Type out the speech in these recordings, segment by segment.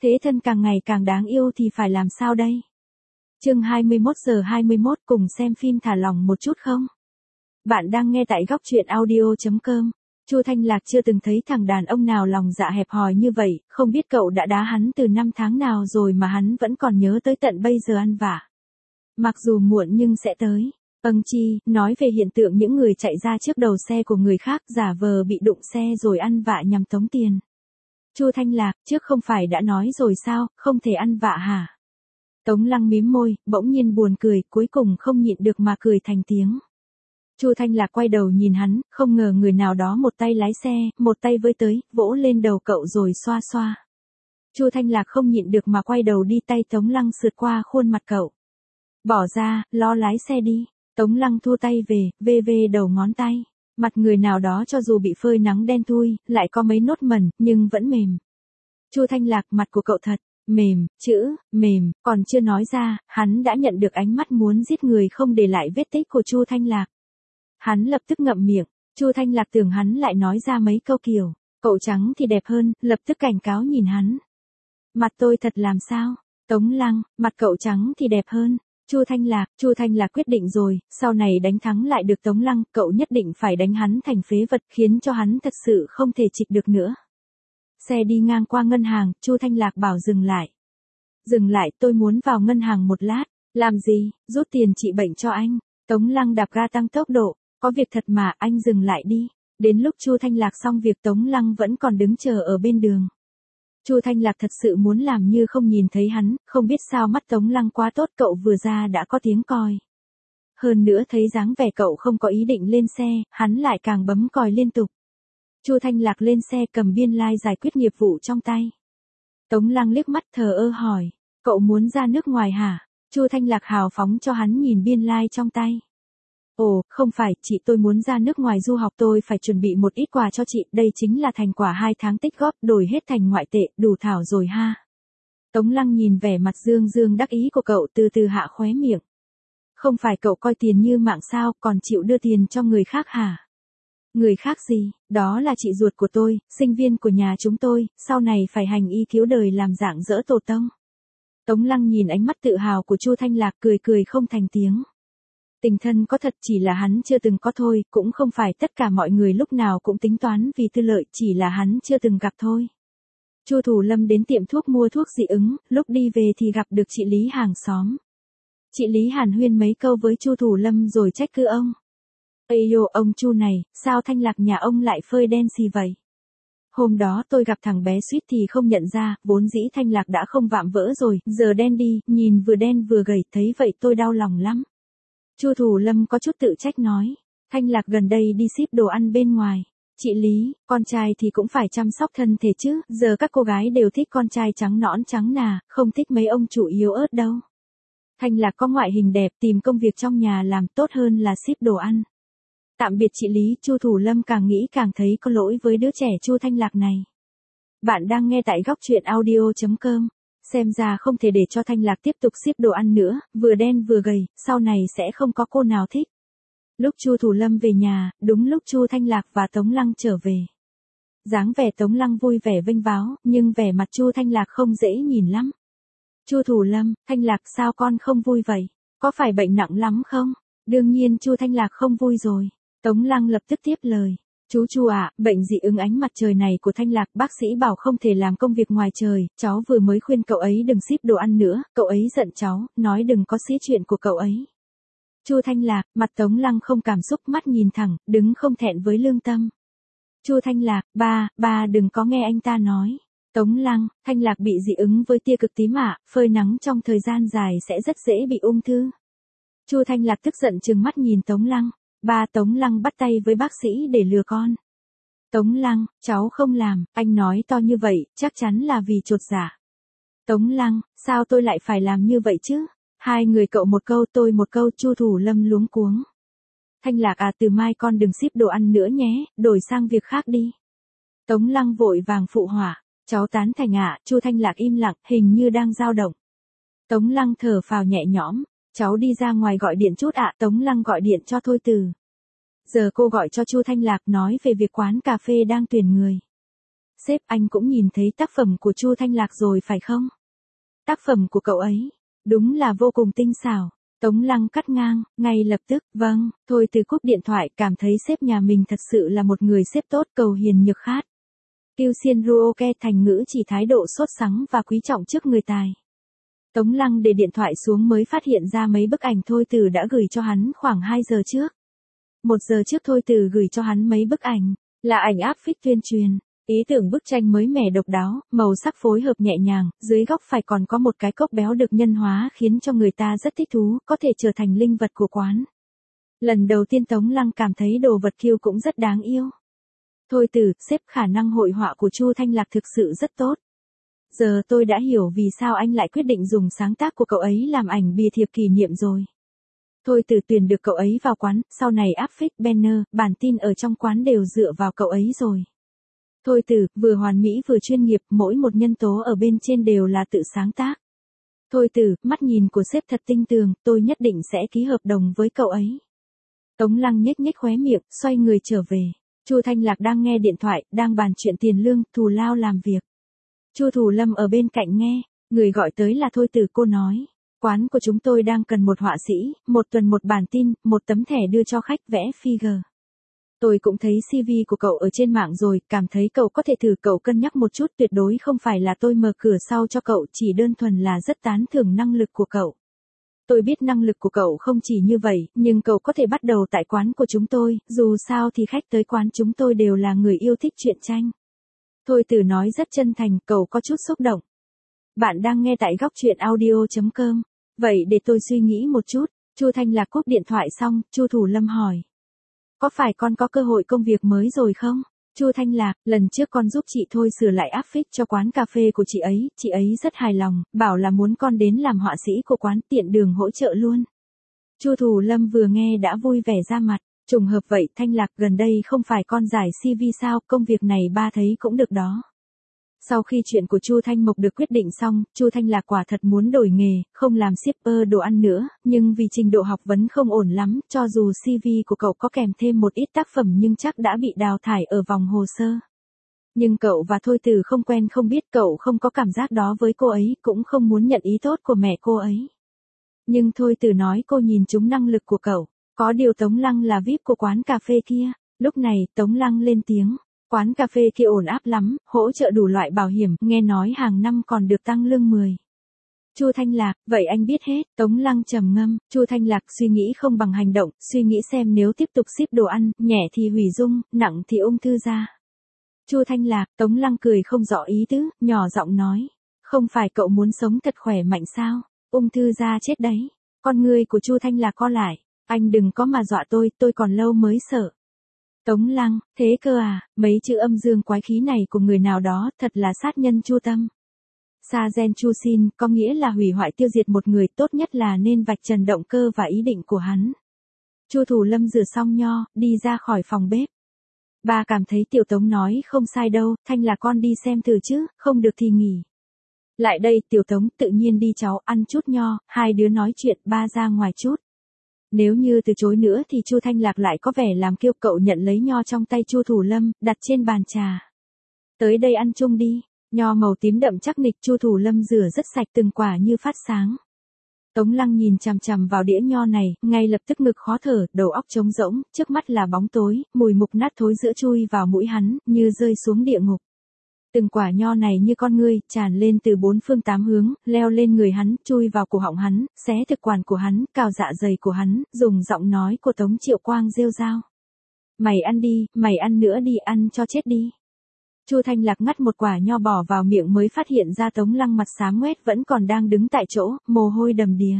Thế thân càng ngày càng đáng yêu thì phải làm sao đây? Chương 21:21 cùng xem phim thả lỏng một chút không? Bạn đang nghe tại góc truyện audio.com. Chu Thanh Lạc chưa từng thấy thằng đàn ông nào lòng dạ hẹp hòi như vậy, không biết cậu đã đá hắn từ năm tháng nào rồi mà hắn vẫn còn nhớ tới tận bây giờ ăn vạ. Mặc dù muộn nhưng sẽ tới. Chi, nói về hiện tượng những người chạy ra trước đầu xe của người khác giả vờ bị đụng xe rồi ăn vạ nhằm tống tiền. Chu Thanh Lạc, trước không phải đã nói rồi sao, không thể ăn vạ hả? Tống Lăng mím môi, bỗng nhiên buồn cười, cuối cùng không nhịn được mà cười thành tiếng. Chu Thanh Lạc quay đầu nhìn hắn, không ngờ người nào đó một tay lái xe, một tay với tới, vỗ lên đầu cậu rồi xoa xoa. Chu Thanh Lạc không nhịn được mà quay đầu đi, tay Tống Lăng sượt qua khuôn mặt cậu. Bỏ ra, lo lái xe đi. Tống Lăng thua tay về, về đầu ngón tay. Mặt người nào đó cho dù bị phơi nắng đen thui, lại có mấy nốt mẩn, nhưng vẫn mềm. Chu Thanh Lạc, mặt của cậu thật mềm, chữ mềm, còn chưa nói ra, hắn đã nhận được ánh mắt muốn giết người không để lại vết tích của Chu Thanh Lạc. Hắn lập tức ngậm miệng. Chu Thanh Lạc tưởng hắn lại nói ra mấy câu kiểu, cậu trắng thì đẹp hơn, lập tức cảnh cáo nhìn hắn. Mặt tôi thật làm sao? Tống Lăng, mặt cậu trắng thì đẹp hơn. Chu Thanh Lạc quyết định rồi, sau này đánh thắng lại được Tống Lăng, cậu nhất định phải đánh hắn thành phế vật, khiến cho hắn thật sự không thể chịch được nữa. Xe đi ngang qua ngân hàng, Chu Thanh Lạc bảo dừng lại. Dừng lại, tôi muốn vào ngân hàng một lát. Làm gì? Rút tiền trị bệnh cho anh. Tống Lăng đạp ga tăng tốc độ. Có việc thật mà, anh dừng lại đi. Đến lúc Chu Thanh Lạc xong việc, Tống Lăng vẫn còn đứng chờ ở bên đường. Chu Thanh Lạc thật sự muốn làm như không nhìn thấy hắn, không biết sao mắt Tống Lăng quá tốt, cậu vừa ra đã có tiếng còi. Hơn nữa thấy dáng vẻ cậu không có ý định lên xe, hắn lại càng bấm còi liên tục. Chu Thanh Lạc lên xe cầm biên lai giải quyết nghiệp vụ trong tay. Tống Lăng liếc mắt thờ ơ hỏi, cậu muốn ra nước ngoài hả? Chu Thanh Lạc hào phóng cho hắn nhìn biên lai trong tay. Ồ, không phải, chị, tôi muốn ra nước ngoài du học, tôi phải chuẩn bị một ít quà cho chị, đây chính là thành quả 2 tháng tích góp, đổi hết thành ngoại tệ, đủ thảo rồi ha. Tống Lăng nhìn vẻ mặt dương dương đắc ý của cậu, từ từ hạ khóe miệng. Không phải cậu coi tiền như mạng sao, còn chịu đưa tiền cho người khác hả? Người khác gì? Đó là chị ruột của tôi, sinh viên của nhà chúng tôi, sau này phải hành y cứu đời làm dạng dỡ tổ tông. Tống Lăng nhìn ánh mắt tự hào của Chu Thanh Lạc, cười cười không thành tiếng. Tình thân có thật, chỉ là hắn chưa từng có thôi, cũng không phải tất cả mọi người lúc nào cũng tính toán vì tư lợi, chỉ là hắn chưa từng gặp thôi. Chu Thủ Lâm đến tiệm thuốc mua thuốc dị ứng, lúc đi về thì gặp được chị Lý hàng xóm. Chị Lý hàn huyên mấy câu với Chu Thủ Lâm rồi trách cứ ông. Ây dô, ông Chu này, sao Thanh Lạc nhà ông lại phơi đen xì vậy? Hôm đó tôi gặp thằng bé suýt thì không nhận ra, vốn dĩ Thanh Lạc đã không vạm vỡ rồi, giờ đen đi, nhìn vừa đen vừa gầy, thấy vậy tôi đau lòng lắm. Chu Thủ Lâm có chút tự trách nói, Thanh Lạc gần đây đi ship đồ ăn bên ngoài. Chị Lý, con trai thì cũng phải chăm sóc thân thể chứ, giờ các cô gái đều thích con trai trắng nõn trắng nà, không thích mấy ông chủ yếu ớt đâu. Thanh Lạc có ngoại hình đẹp, tìm công việc trong nhà làm tốt hơn là ship đồ ăn. Tạm biệt chị Lý. Chu Thủ Lâm càng nghĩ càng thấy có lỗi với đứa trẻ Chu Thanh Lạc này. Bạn đang nghe tại góc truyện audio.com. Xem ra không thể để cho Thanh Lạc tiếp tục ship đồ ăn nữa, vừa đen vừa gầy, sau này sẽ không có cô nào thích. Lúc Chu Thủ Lâm về nhà, đúng lúc Chu Thanh Lạc và Tống Lăng trở về. Dáng vẻ Tống Lăng vui vẻ vênh váo, nhưng vẻ mặt Chu Thanh Lạc không dễ nhìn lắm. Chu Thủ Lâm, Thanh Lạc sao con không vui vậy? Có phải bệnh nặng lắm không? Đương nhiên Chu Thanh Lạc không vui rồi. Tống Lăng lập tức tiếp lời. Chú Chu ạ, bệnh dị ứng ánh mặt trời này của Thanh Lạc, bác sĩ bảo không thể làm công việc ngoài trời, cháu vừa mới khuyên cậu ấy đừng ship đồ ăn nữa, cậu ấy giận cháu, nói đừng có xí chuyện của cậu ấy. Chu Thanh Lạc, mặt Tống Lăng không cảm xúc, mắt nhìn thẳng, đứng không thẹn với lương tâm. Chu Thanh Lạc, ba đừng có nghe anh ta nói. Tống Lăng, Thanh Lạc bị dị ứng với tia cực tím ạ, phơi nắng trong thời gian dài sẽ rất dễ bị ung thư. Chu Thanh Lạc tức giận trừng mắt nhìn Tống Lăng. Tống Lăng bắt tay với bác sĩ để lừa con. Tống Lăng, cháu không làm, anh nói to như vậy, chắc chắn là vì chột dạ. Tống Lăng, sao tôi lại phải làm như vậy chứ? Hai người cậu một câu tôi một câu. Chu Thủ Lâm luống cuống. Thanh Lạc à, từ mai con đừng ship đồ ăn nữa nhé, đổi sang việc khác đi. Tống Lăng vội vàng phụ họa, cháu tán thành ạ. Chu Thanh Lạc im lặng, hình như đang dao động. Tống Lăng thở phào nhẹ nhõm. Cháu đi ra ngoài gọi điện chút ạ. Tống Lăng gọi điện cho Thôi Từ. Giờ cô gọi cho Chu Thanh Lạc nói về việc quán cà phê đang tuyển người. Sếp, anh cũng nhìn thấy tác phẩm của Chu Thanh Lạc rồi phải không? Tác phẩm của cậu ấy, đúng là vô cùng tinh xảo. Tống Lăng cắt ngang, ngay lập tức, vâng, thôi từ cúp điện thoại, cảm thấy sếp nhà mình thật sự là một người sếp tốt, cầu hiền nhược khát. Kiêu xiên ruoke thành ngữ chỉ thái độ sốt sắng và quý trọng trước người tài. Tống Lăng để điện thoại xuống mới phát hiện ra mấy bức ảnh Thôi Từ đã gửi cho hắn khoảng 2 giờ trước. 1 giờ trước Thôi Từ gửi cho hắn mấy bức ảnh, là ảnh áp phích tuyên truyền. Ý tưởng bức tranh mới mẻ độc đáo, màu sắc phối hợp nhẹ nhàng, dưới góc phải còn có một cái cốc béo được nhân hóa khiến cho người ta rất thích thú, có thể trở thành linh vật của quán. Lần đầu tiên Tống Lăng cảm thấy đồ vật kiêu cũng rất đáng yêu. Thôi Từ, sếp, khả năng hội họa của Chu Thanh Lạc thực sự rất tốt. Giờ tôi đã hiểu vì sao anh lại quyết định dùng sáng tác của cậu ấy làm ảnh bìa thiệp kỷ niệm rồi. Thôi Từ tuyển được cậu ấy vào quán, sau này áp phích, banner, bản tin ở trong quán đều dựa vào cậu ấy rồi. Thôi Từ, vừa hoàn mỹ vừa chuyên nghiệp, mỗi một nhân tố ở bên trên đều là tự sáng tác. Thôi Từ, mắt nhìn của sếp thật tinh tường, tôi nhất định sẽ ký hợp đồng với cậu ấy. Tống Lăng nhếch nhếch khóe miệng, xoay người trở về. Chu Thanh Lạc đang nghe điện thoại, đang bàn chuyện tiền lương, thù lao làm việc. Chu Thủ Lâm ở bên cạnh nghe, người gọi tới là Thôi Từ, cô nói. Quán của chúng tôi đang cần một họa sĩ, 1 tuần 1 bản tin, 1 tấm thẻ đưa cho khách vẽ figure. Tôi cũng thấy CV của cậu ở trên mạng rồi, cảm thấy cậu có thể thử, cậu cân nhắc một chút, tuyệt đối không phải là tôi mở cửa sau cho cậu, chỉ đơn thuần là rất tán thưởng năng lực của cậu. Tôi biết năng lực của cậu không chỉ như vậy, nhưng cậu có thể bắt đầu tại quán của chúng tôi, dù sao thì khách tới quán chúng tôi đều là người yêu thích truyện tranh. Thôi Từ nói rất chân thành, cậu có chút xúc động. Bạn đang nghe tại góc truyện audio.com. Vậy để tôi suy nghĩ một chút. Chu Thanh Lạc cúp điện thoại xong, Chu Thủ Lâm hỏi. Có phải con có cơ hội công việc mới rồi không? Chu Thanh Lạc, lần trước con giúp chị Thôi sửa lại áp phích cho quán cà phê của chị ấy rất hài lòng, bảo là muốn con đến làm họa sĩ của quán, tiện đường hỗ trợ luôn. Chu Thủ Lâm vừa nghe đã vui vẻ ra mặt, trùng hợp vậy, Thanh Lạc, gần đây không phải con giải CV sao, công việc này ba thấy cũng được đó. Sau khi chuyện của Chu Thanh Mộc được quyết định xong, Chu Thanh Lạc quả thật muốn đổi nghề, không làm shipper đồ ăn nữa, nhưng vì trình độ học vấn không ổn lắm, cho dù CV của cậu có kèm thêm một ít tác phẩm nhưng chắc đã bị đào thải ở vòng hồ sơ. Nhưng cậu và Thôi Từ không quen không biết, cậu không có cảm giác đó với cô ấy, cũng không muốn nhận ý tốt của mẹ cô ấy. Nhưng Thôi Từ nói cô nhìn trúng năng lực của cậu, có điều Tống Lăng là VIP của quán cà phê kia. Lúc này, Tống Lăng lên tiếng. Quán cà phê kia ổn áp lắm, hỗ trợ đủ loại bảo hiểm, nghe nói hàng năm còn được tăng lương 10. Chu Thanh Lạc, vậy anh biết hết. Tống Lăng trầm ngâm, Chu Thanh Lạc suy nghĩ không bằng hành động, suy nghĩ xem nếu tiếp tục ship đồ ăn, nhẹ thì hủy dung, nặng thì ung thư da. Chu Thanh Lạc, Tống Lăng cười không rõ ý tứ, nhỏ giọng nói. Không phải cậu muốn sống thật khỏe mạnh sao? Ung thư da chết đấy. Con người của Chu Thanh Lạc co lại. Anh đừng có mà dọa tôi còn lâu mới sợ. Tống Lăng, thế cơ à, mấy chữ âm dương quái khí này của người nào đó thật là sát nhân chu tâm. Sa gen chu sin, có nghĩa là hủy hoại tiêu diệt một người, tốt nhất là nên vạch trần động cơ và ý định của hắn. Chu Thủ Lâm rửa xong nho, đi ra khỏi phòng bếp. Ba cảm thấy Tiểu Tống nói không sai đâu, Thanh là con đi xem thử chứ, không được thì nghỉ. Lại đây Tiểu Tống, tự nhiên đi cháu, ăn chút nho, hai đứa nói chuyện, ba ra ngoài chút. Nếu như từ chối nữa thì Chu Thanh Lạc lại có vẻ làm kiêu, cậu nhận lấy nho trong tay Chu Thủ Lâm, đặt trên bàn trà. Tới đây ăn chung đi, nho màu tím đậm chắc nịch, Chu Thủ Lâm rửa rất sạch từng quả như phát sáng. Tống Lăng nhìn chằm chằm vào đĩa nho này, ngay lập tức ngực khó thở, đầu óc trống rỗng, trước mắt là bóng tối, mùi mục nát thối giữa chui vào mũi hắn, như rơi xuống địa ngục. Từng quả nho này như con ngươi, tràn lên từ 4 phương 8 hướng, leo lên người hắn, chui vào cổ họng hắn, xé thực quản của hắn, cào dạ dày của hắn, dùng giọng nói của Tống Triệu Quang rêu rao. Mày ăn đi, mày ăn nữa đi, ăn cho chết đi. Chu Thanh Lạc ngắt một quả nho bỏ vào miệng mới phát hiện ra Tống Lăng mặt xám ngoét vẫn còn đang đứng tại chỗ, mồ hôi đầm đìa.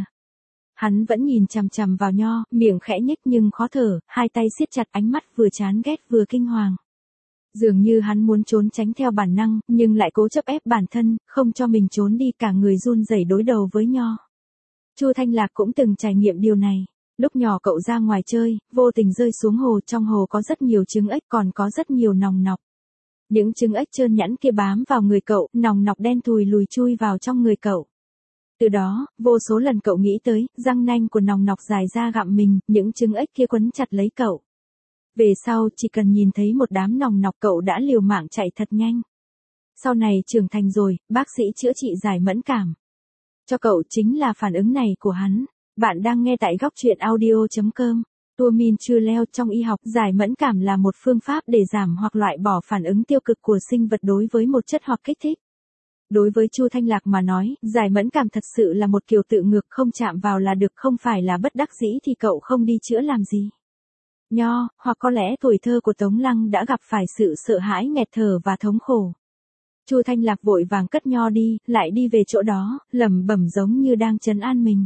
Hắn vẫn nhìn chằm chằm vào nho, miệng khẽ nhếch nhưng khó thở, hai tay siết chặt, ánh mắt vừa chán ghét vừa kinh hoàng. Dường như hắn muốn trốn tránh theo bản năng, nhưng lại cố chấp ép bản thân, không cho mình trốn đi, cả người run rẩy đối đầu với nho. Chu Thanh Lạc cũng từng trải nghiệm điều này. Lúc nhỏ cậu ra ngoài chơi, vô tình rơi xuống hồ, trong hồ có rất nhiều trứng ếch, còn có rất nhiều nòng nọc. Những trứng ếch trơn nhẵn kia bám vào người cậu, nòng nọc đen thùi lùi chui vào trong người cậu. Từ đó, vô số lần cậu nghĩ tới, răng nanh của nòng nọc dài ra gặm mình, những trứng ếch kia quấn chặt lấy cậu. Về sau, chỉ cần nhìn thấy một đám nòng nọc cậu đã liều mạng chạy thật nhanh. Sau này trưởng thành rồi, bác sĩ chữa trị giải mẫn cảm cho cậu chính là phản ứng này của hắn. Bạn đang nghe tại góc truyện audio.com. Tuamin Chuleo trong y học, giải mẫn cảm là một phương pháp để giảm hoặc loại bỏ phản ứng tiêu cực của sinh vật đối với một chất hoặc kích thích. Đối với Chu Thanh Lạc mà nói, giải mẫn cảm thật sự là một kiểu tự ngược, không chạm vào là được, không phải là bất đắc dĩ thì cậu không đi chữa làm gì. Nho, hoặc có lẽ tuổi thơ của Tống Lăng đã gặp phải sự sợ hãi nghẹt thở và thống khổ. Chu Thanh Lạc vội vàng cất nho đi, lại đi về chỗ đó, lẩm bẩm giống như đang trấn an mình.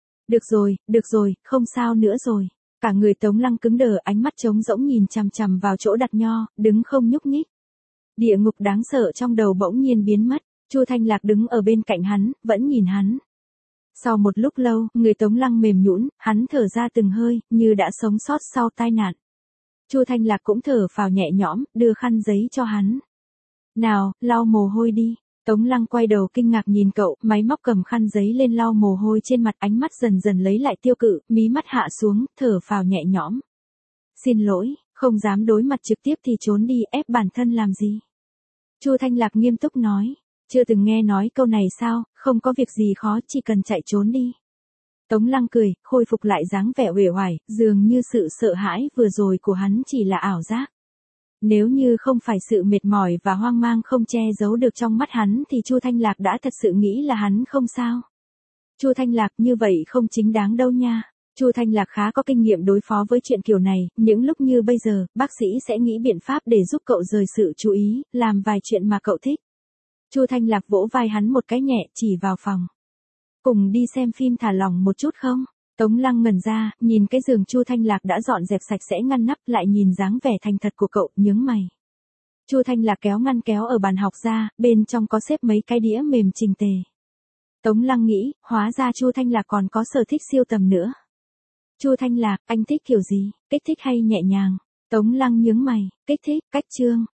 Được rồi, không sao nữa rồi. Cả người Tống Lăng cứng đờ, ánh mắt trống rỗng nhìn chằm chằm vào chỗ đặt nho, đứng không nhúc nhích. Địa ngục đáng sợ trong đầu bỗng nhiên biến mất. Chu Thanh Lạc đứng ở bên cạnh hắn, vẫn nhìn hắn. Sau một lúc lâu, người Tống Lăng mềm nhũn, hắn thở ra từng hơi, như đã sống sót sau tai nạn. Chu Thanh Lạc cũng thở phào nhẹ nhõm, đưa khăn giấy cho hắn. Nào, lau mồ hôi đi. Tống Lăng quay đầu kinh ngạc nhìn cậu, máy móc cầm khăn giấy lên lau mồ hôi trên mặt, ánh mắt dần dần lấy lại tiêu cự, mí mắt hạ xuống, thở phào nhẹ nhõm. Xin lỗi, không dám đối mặt trực tiếp thì trốn đi, ép bản thân làm gì? Chu Thanh Lạc nghiêm túc nói. Chưa từng nghe nói câu này sao, không có việc gì khó, chỉ cần chạy trốn đi. Tống Lăng cười, khôi phục lại dáng vẻ uể oải, dường như sự sợ hãi vừa rồi của hắn chỉ là ảo giác. Nếu như không phải sự mệt mỏi và hoang mang không che giấu được trong mắt hắn thì Chu Thanh Lạc đã thật sự nghĩ là hắn không sao. Chu Thanh Lạc, như vậy không chính đáng đâu nha. Chu Thanh Lạc khá có kinh nghiệm đối phó với chuyện kiểu này, những lúc như bây giờ, bác sĩ sẽ nghĩ biện pháp để giúp cậu rời sự chú ý, làm vài chuyện mà cậu thích. Chu Thanh Lạc vỗ vai hắn một cái nhẹ, chỉ vào phòng. Cùng đi xem phim thả lỏng một chút không? Tống Lăng ngẩn ra, nhìn cái giường Chu Thanh Lạc đã dọn dẹp sạch sẽ ngăn nắp, lại nhìn dáng vẻ thành thật của cậu, nhướng mày. Chu Thanh Lạc kéo ngăn kéo ở bàn học ra, bên trong có xếp mấy cái đĩa mềm chỉnh tề. Tống Lăng nghĩ, hóa ra Chu Thanh Lạc còn có sở thích siêu tầm nữa. Chu Thanh Lạc, anh thích kiểu gì, kích thích hay nhẹ nhàng? Tống Lăng nhướng mày, kích thích, cách chương.